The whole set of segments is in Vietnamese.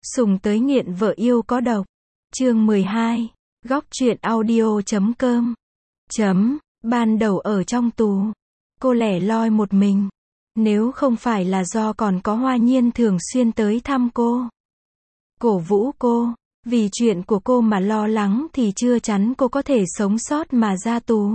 Sùng tới nghiện vợ yêu có độc. Chương 12. Góc truyện audio.com. Ban đầu ở trong tù, cô lẻ loi một mình. Nếu không phải là do còn có Hoa Nhiên thường xuyên tới thăm cô, cổ vũ cô, vì chuyện của cô mà lo lắng thì chưa chắn cô có thể sống sót mà ra tù.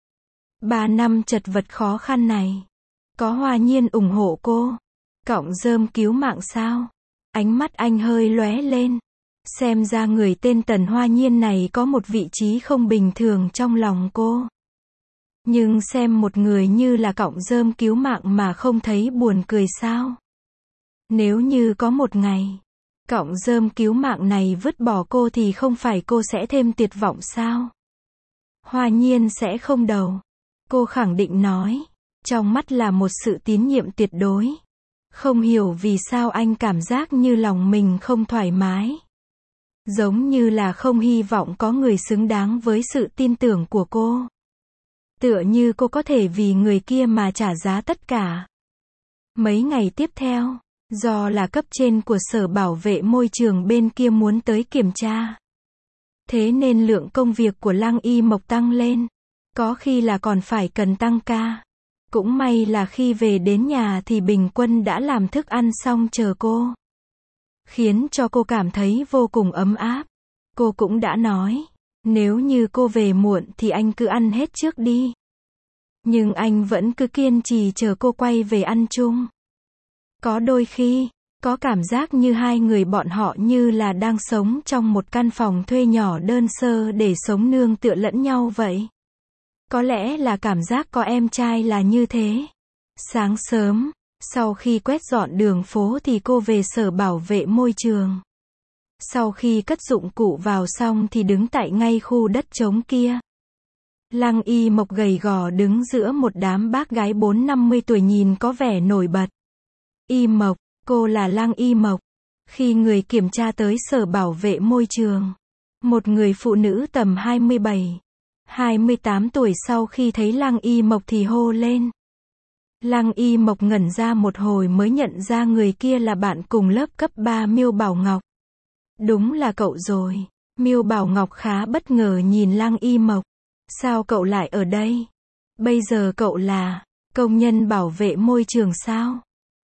3 năm chật vật khó khăn này, có Hoa Nhiên ủng hộ cô, cọng rơm cứu mạng sao? Ánh mắt anh hơi lóe lên. Xem ra người tên Tần Hoa Nhiên này có một vị trí không bình thường trong lòng cô. Nhưng xem một người như là cọng rơm cứu mạng mà không thấy buồn cười sao? Nếu như có một ngày, cọng rơm cứu mạng này vứt bỏ cô thì không phải cô sẽ thêm tuyệt vọng sao? Hoa Nhiên sẽ không đâu. Cô khẳng định nói. Trong mắt là một sự tín nhiệm tuyệt đối. Không hiểu vì sao anh cảm giác như lòng mình không thoải mái. Giống như là không hy vọng có người xứng đáng với sự tin tưởng của cô. Tựa như cô có thể vì người kia mà trả giá tất cả. Mấy ngày tiếp theo, do là cấp trên của Sở Bảo vệ Môi trường bên kia muốn tới kiểm tra. Thế nên lượng công việc của Lăng Y Mộc tăng lên. Có khi là còn phải cần tăng ca. Cũng may là khi về đến nhà thì Bình Quân đã làm thức ăn xong chờ cô. Khiến cho cô cảm thấy vô cùng ấm áp. Cô cũng đã nói, nếu như cô về muộn thì anh cứ ăn hết trước đi. Nhưng anh vẫn cứ kiên trì chờ cô quay về ăn chung. Có đôi khi, có cảm giác như hai người bọn họ như là đang sống trong một căn phòng thuê nhỏ đơn sơ để sống nương tựa lẫn nhau vậy. Có lẽ là cảm giác có em trai là như thế. Sáng sớm, sau khi quét dọn đường phố thì cô về Sở Bảo vệ Môi trường. Sau khi cất dụng cụ vào xong thì đứng tại ngay khu đất trống kia. Lăng Y Mộc gầy gò đứng giữa một đám bác gái 40-50 tuổi nhìn có vẻ nổi bật. Y Mộc, cô là Lăng Y Mộc. Khi người kiểm tra tới Sở Bảo vệ Môi trường, một người phụ nữ tầm 27-28 tuổi sau khi thấy Lăng Y Mộc thì hô lên. Lăng Y Mộc ngẩn ra một hồi mới nhận ra người kia là bạn cùng lớp cấp 3 Miêu Bảo Ngọc. Đúng là cậu rồi. Miêu Bảo Ngọc khá bất ngờ nhìn Lăng Y Mộc. Sao cậu lại ở đây? Bây giờ cậu là công nhân bảo vệ môi trường sao?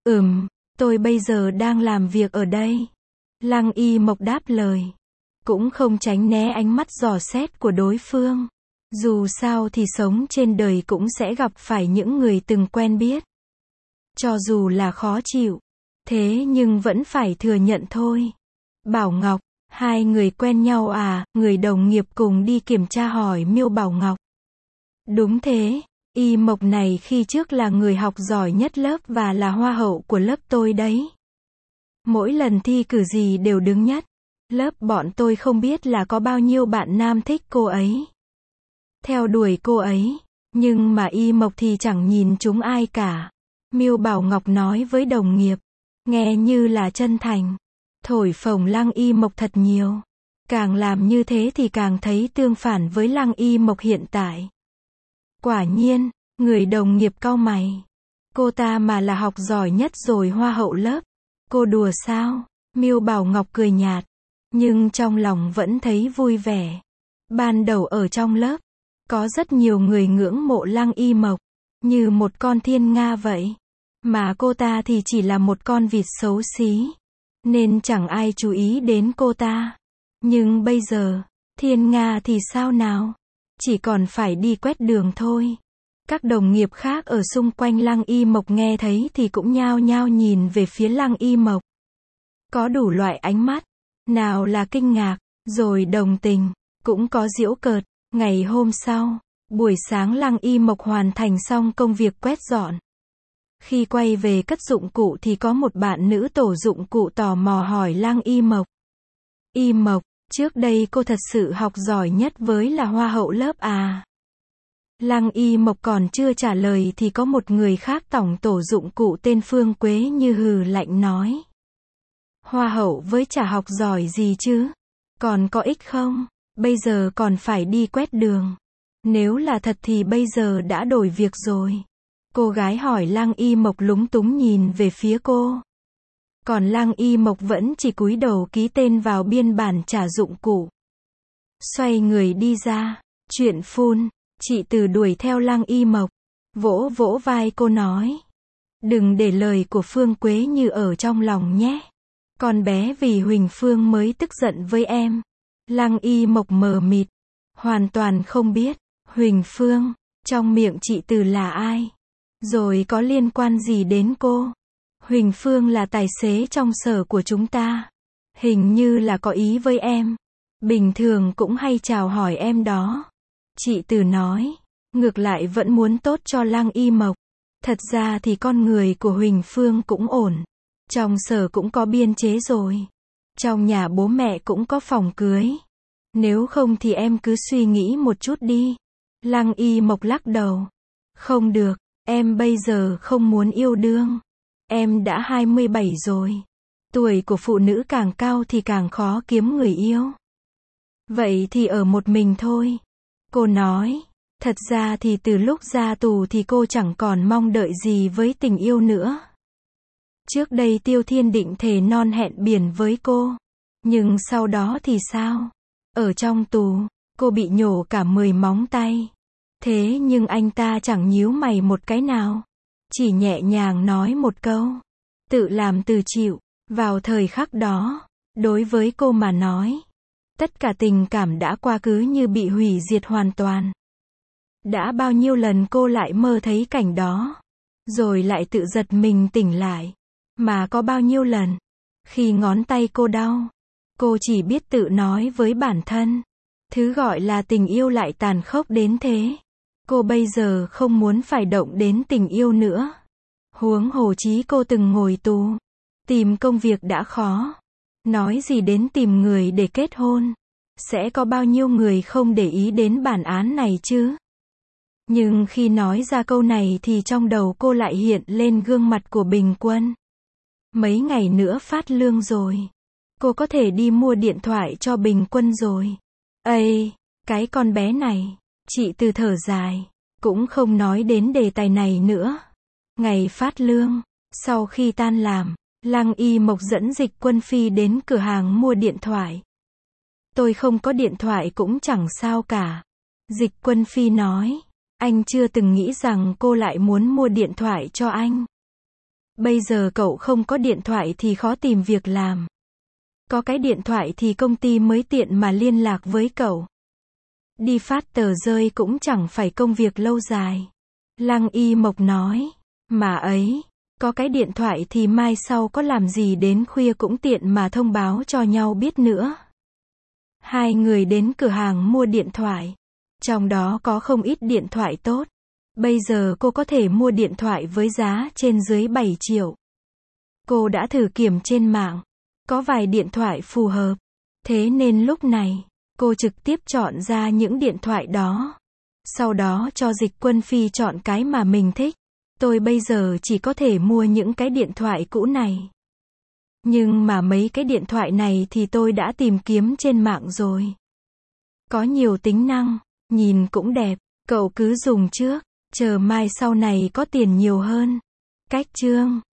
Tôi bây giờ đang làm việc ở đây. Lăng Y Mộc đáp lời. Cũng không tránh né ánh mắt dò xét của đối phương. Dù sao thì sống trên đời cũng sẽ gặp phải những người từng quen biết. Cho dù là khó chịu, thế nhưng vẫn phải thừa nhận thôi. Bảo Ngọc, hai người quen nhau à? Người đồng nghiệp cùng đi kiểm tra hỏi Miêu Bảo Ngọc. Đúng thế, Y Mộc này khi trước là người học giỏi nhất lớp và là hoa hậu của lớp tôi đấy. Mỗi lần thi cử gì đều đứng nhất. Lớp bọn tôi không biết là có bao nhiêu bạn nam thích cô ấy. Theo đuổi cô ấy, nhưng mà Y Mộc thì chẳng nhìn chúng ai cả. Miêu Bảo Ngọc nói với đồng nghiệp, nghe như là chân thành, thổi phồng Lăng Y Mộc thật nhiều. Càng làm như thế thì càng thấy tương phản với Lăng Y Mộc hiện tại. Quả nhiên, người đồng nghiệp cau mày. Cô ta mà là học giỏi nhất rồi hoa hậu lớp. Cô đùa sao? Miêu Bảo Ngọc cười nhạt, nhưng trong lòng vẫn thấy vui vẻ. Ban đầu ở trong lớp, có rất nhiều người ngưỡng mộ Lăng Y Mộc, như một con thiên nga vậy. Mà cô ta thì chỉ là một con vịt xấu xí, nên chẳng ai chú ý đến cô ta. Nhưng bây giờ, thiên nga thì sao nào? Chỉ còn phải đi quét đường thôi. Các đồng nghiệp khác ở xung quanh Lăng Y Mộc nghe thấy thì cũng nhao nhao nhìn về phía Lăng Y Mộc. Có đủ loại ánh mắt, nào là kinh ngạc, rồi đồng tình, cũng có giễu cợt. Ngày hôm sau, buổi sáng Lăng Y Mộc hoàn thành xong công việc quét dọn. Khi quay về cất dụng cụ thì có một bạn nữ tổ dụng cụ tò mò hỏi Lăng Y Mộc. Y Mộc, trước đây cô thật sự học giỏi nhất với là hoa hậu lớp à? Lăng Y Mộc còn chưa trả lời thì có một người khác tổng tổ dụng cụ tên Phương Quế như hừ lạnh nói. Hoa hậu với chả học giỏi gì chứ? Còn có ích không? Bây giờ còn phải đi quét đường. Nếu là thật thì bây giờ đã đổi việc rồi. Cô gái hỏi Lăng Y Mộc lúng túng nhìn về phía cô. Còn Lăng Y Mộc vẫn chỉ cúi đầu ký tên vào biên bản trả dụng cụ. Xoay người đi ra. Chuyện phun. Chị Từ đuổi theo Lăng Y Mộc. Vỗ vỗ vai cô nói. Đừng để lời của Phương Quế Như ở trong lòng nhé. Con bé vì Huỳnh Phương mới tức giận với em. Lăng Y Mộc mờ mịt. Hoàn toàn không biết. Huỳnh Phương. Trong miệng chị Từ là ai? Rồi có liên quan gì đến cô? Huỳnh Phương là tài xế trong sở của chúng ta. Hình như là có ý với em. Bình thường cũng hay chào hỏi em đó. Chị Từ nói. Ngược lại vẫn muốn tốt cho Lăng Y Mộc. Thật ra thì con người của Huỳnh Phương cũng ổn. Trong sở cũng có biên chế rồi. Trong nhà bố mẹ cũng có phòng cưới. Nếu không thì em cứ suy nghĩ một chút đi. Lăng Y Mộc lắc đầu. Không được, em bây giờ không muốn yêu đương. Em đã 27 rồi. Tuổi của phụ nữ càng cao thì càng khó kiếm người yêu. Vậy thì ở một mình thôi. Cô nói. Thật ra thì từ lúc ra tù thì cô chẳng còn mong đợi gì với tình yêu nữa. Trước đây Tiêu Thiên định thề non hẹn biển với cô. Nhưng sau đó thì sao? Ở trong tù, cô bị nhổ cả 10 móng tay. Thế nhưng anh ta chẳng nhíu mày một cái nào. Chỉ nhẹ nhàng nói một câu. Tự làm tự chịu. Vào thời khắc đó, đối với cô mà nói, tất cả tình cảm đã qua cứ như bị hủy diệt hoàn toàn. Đã bao nhiêu lần cô lại mơ thấy cảnh đó. Rồi lại tự giật mình tỉnh lại. Mà có bao nhiêu lần, khi ngón tay cô đau, cô chỉ biết tự nói với bản thân. Thứ gọi là tình yêu lại tàn khốc đến thế. Cô bây giờ không muốn phải động đến tình yêu nữa. Huống hồ chí cô từng ngồi tù. Tìm công việc đã khó. Nói gì đến tìm người để kết hôn. Sẽ có bao nhiêu người không để ý đến bản án này chứ? Nhưng khi nói ra câu này thì trong đầu cô lại hiện lên gương mặt của Bình Quân. Mấy ngày nữa phát lương rồi. Cô có thể đi mua điện thoại cho Bình Quân rồi. Ây, cái con bé này. Chị Từ thở dài. Cũng không nói đến đề tài này nữa. Ngày phát lương, sau khi tan làm, Lăng Y Mộc dẫn Dịch Quân Phi đến cửa hàng mua điện thoại. Tôi không có điện thoại cũng chẳng sao cả. Dịch Quân Phi nói. Anh chưa từng nghĩ rằng cô lại muốn mua điện thoại cho anh. Bây giờ cậu không có điện thoại thì khó tìm việc làm. Có cái điện thoại thì công ty mới tiện mà liên lạc với cậu. Đi phát tờ rơi cũng chẳng phải công việc lâu dài. Lăng Y Mộc nói. Mà ấy, có cái điện thoại thì mai sau có làm gì đến khuya cũng tiện mà thông báo cho nhau biết nữa. Hai người đến cửa hàng mua điện thoại. Trong đó có không ít điện thoại tốt. Bây giờ cô có thể mua điện thoại với giá trên dưới 7 triệu. Cô đã thử kiểm trên mạng. Có vài điện thoại phù hợp. Thế nên lúc này, cô trực tiếp chọn ra những điện thoại đó. Sau đó cho Dịch Quân Phi chọn cái mà mình thích. Tôi bây giờ chỉ có thể mua những cái điện thoại cũ này. Nhưng mà mấy cái điện thoại này thì tôi đã tìm kiếm trên mạng rồi. Có nhiều tính năng, nhìn cũng đẹp, cậu cứ dùng trước, chờ mai sau này có tiền nhiều hơn. Cách chương